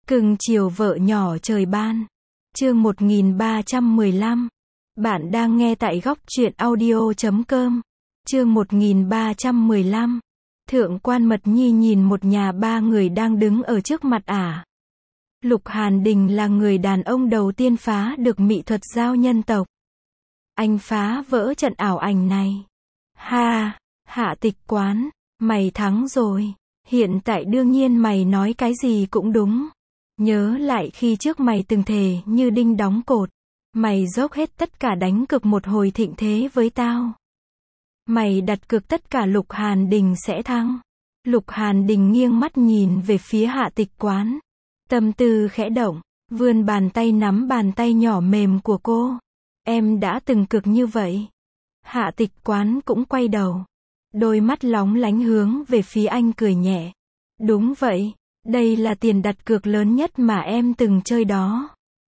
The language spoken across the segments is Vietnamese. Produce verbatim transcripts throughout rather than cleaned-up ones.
Cưng chiều vợ nhỏ trời ban. Chương một nghìn ba trăm mười lăm. Bạn đang nghe tại góc truyện audio chấm com. Chương một nghìn ba trăm mười lăm. Thượng quan Mật Nhi nhìn một nhà ba người đang đứng ở trước mặt ả. Lục Hàn Đình là người đàn ông đầu tiên phá được mỹ thuật giao nhân tộc. Anh phá vỡ trận ảo ảnh này. Ha, Hạ Tịch Quán, mày thắng rồi. Hiện tại đương nhiên mày nói cái gì cũng đúng. Nhớ lại khi trước mày từng thề như đinh đóng cột. Mày dốc hết tất cả đánh cược một hồi thịnh thế với tao. Mày đặt cược tất cả Lục Hàn Đình sẽ thắng. Lục Hàn Đình nghiêng mắt nhìn về phía Hạ Tịch Quán. Tâm tư khẽ động, vươn bàn tay nắm bàn tay nhỏ mềm của cô. Em đã từng cược như vậy. Hạ Tịch Quán cũng quay đầu. Đôi mắt lóng lánh hướng về phía anh cười nhẹ. Đúng vậy, đây là tiền đặt cược lớn nhất mà em từng chơi đó.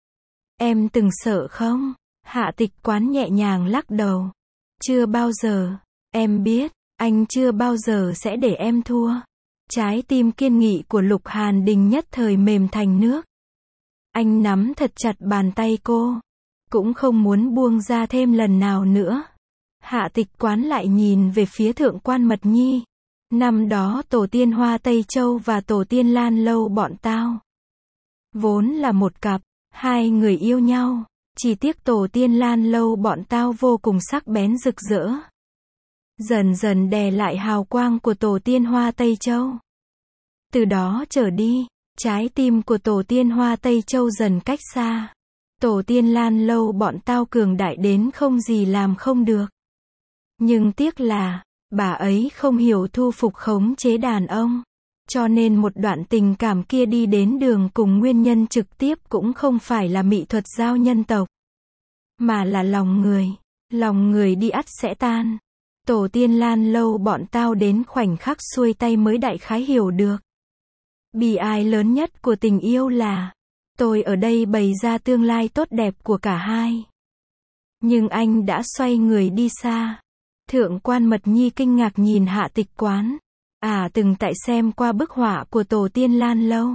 Em từng sợ không? Hạ Tịch Quán nhẹ nhàng lắc đầu. Chưa bao giờ. Em biết, anh chưa bao giờ sẽ để em thua. Trái tim kiên nghị của Lục Hàn Đình nhất thời mềm thành nước. Anh nắm thật chặt bàn tay cô. Cũng không muốn buông ra thêm lần nào nữa. Hạ Tịch Quán lại nhìn về phía Thượng quan Mật Nhi. Năm đó tổ tiên Hoa Tây Châu và tổ tiên Lan Lâu bọn tao vốn là một cặp, hai người yêu nhau. Chỉ tiếc tổ tiên Lan Lâu bọn tao vô cùng sắc bén rực rỡ. Dần dần đè lại hào quang của tổ tiên Hoa Tây Châu. Từ đó trở đi, trái tim của tổ tiên Hoa Tây Châu dần cách xa. Tổ tiên Lan Lâu bọn tao cường đại đến không gì làm không được. Nhưng tiếc là, bà ấy không hiểu thu phục khống chế đàn ông. Cho nên một đoạn tình cảm kia đi đến đường cùng nguyên nhân trực tiếp cũng không phải là mỹ thuật giao nhân tộc. Mà là lòng người. Lòng người đi ắt sẽ tan. Tổ tiên Lan Lâu bọn tao đến khoảnh khắc xuôi tay mới đại khái hiểu được. Bi ai lớn nhất của tình yêu là, tôi ở đây bày ra tương lai tốt đẹp của cả hai. Nhưng anh đã xoay người đi xa. Thượng quan Mật Nhi kinh ngạc nhìn Hạ Tịch Quán. À từng tại xem qua bức họa của tổ tiên Lan Lâu.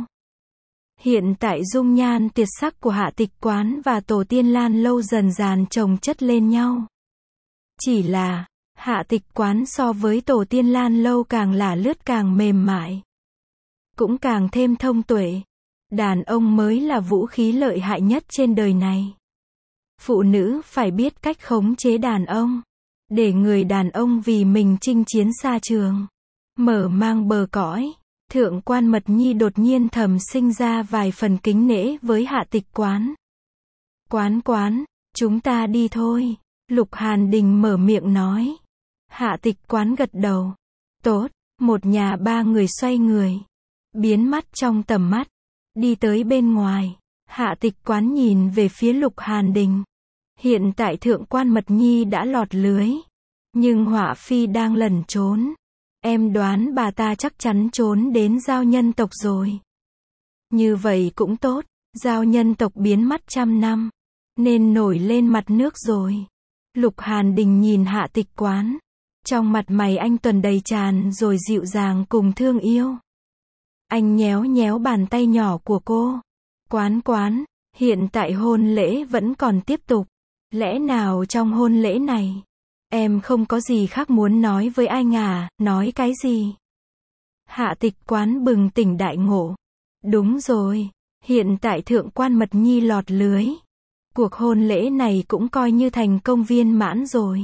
Hiện tại dung nhan tuyệt sắc của Hạ Tịch Quán và tổ tiên Lan Lâu dần dàn chồng chất lên nhau. Chỉ là, Hạ Tịch Quán so với tổ tiên Lan Lâu càng là lướt càng mềm mại. Cũng càng thêm thông tuệ. Đàn ông mới là vũ khí lợi hại nhất trên đời này. Phụ nữ phải biết cách khống chế đàn ông. Để người đàn ông vì mình chinh chiến xa trường. Mở mang bờ cõi. Thượng quan Mật Nhi đột nhiên thầm sinh ra vài phần kính nể với Hạ Tịch Quán. Quán quán, chúng ta đi thôi. Lục Hàn Đình mở miệng nói. Hạ Tịch Quán gật đầu. Tốt, một nhà ba người xoay người. Biến mất trong tầm mắt. Đi tới bên ngoài. Hạ Tịch Quán nhìn về phía Lục Hàn Đình. Hiện tại Thượng quan Mật Nhi đã lọt lưới. Nhưng Họa Phi đang lẩn trốn. Em đoán bà ta chắc chắn trốn đến giao nhân tộc rồi. Như vậy cũng tốt. Giao nhân tộc biến mất trăm năm. Nên nổi lên mặt nước rồi. Lục Hàn Đình nhìn Hạ Tịch Quán. Trong mặt mày anh tuần đầy tràn rồi dịu dàng cùng thương yêu. Anh nhéo nhéo bàn tay nhỏ của cô. Quán quán, hiện tại hôn lễ vẫn còn tiếp tục. Lẽ nào trong hôn lễ này, em không có gì khác muốn nói với anh à, nói cái gì? Hạ Tịch Quán bừng tỉnh đại ngộ. Đúng rồi, hiện tại Thượng quan Mật Nhi lọt lưới. Cuộc hôn lễ này cũng coi như thành công viên mãn rồi.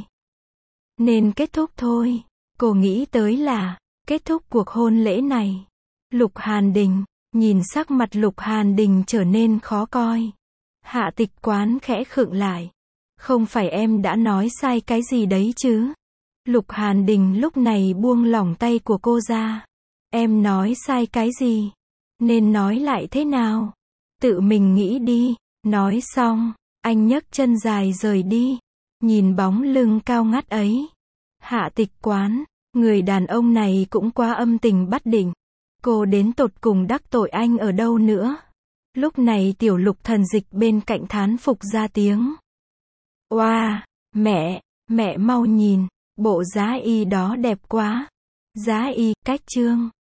Nên kết thúc thôi. Cô nghĩ tới là, kết thúc cuộc hôn lễ này. Lục Hàn Đình, nhìn sắc mặt Lục Hàn Đình trở nên khó coi. Hạ Tịch Quán khẽ khựng lại. Không phải em đã nói sai cái gì đấy chứ? Lục Hàn Đình lúc này buông lỏng tay của cô ra. Em nói sai cái gì? Nên nói lại thế nào? Tự mình nghĩ đi. Nói xong, anh nhấc chân dài rời đi. Nhìn bóng lưng cao ngắt ấy. Hạ Tịch Quán, người đàn ông này cũng quá âm tình bất định. Cô đến tột cùng đắc tội anh ở đâu nữa? Lúc này tiểu Lục Thần Dịch bên cạnh thán phục ra tiếng. Oa, wow, mẹ, mẹ mau nhìn, bộ giá y đó đẹp quá. Giá y, cách trương.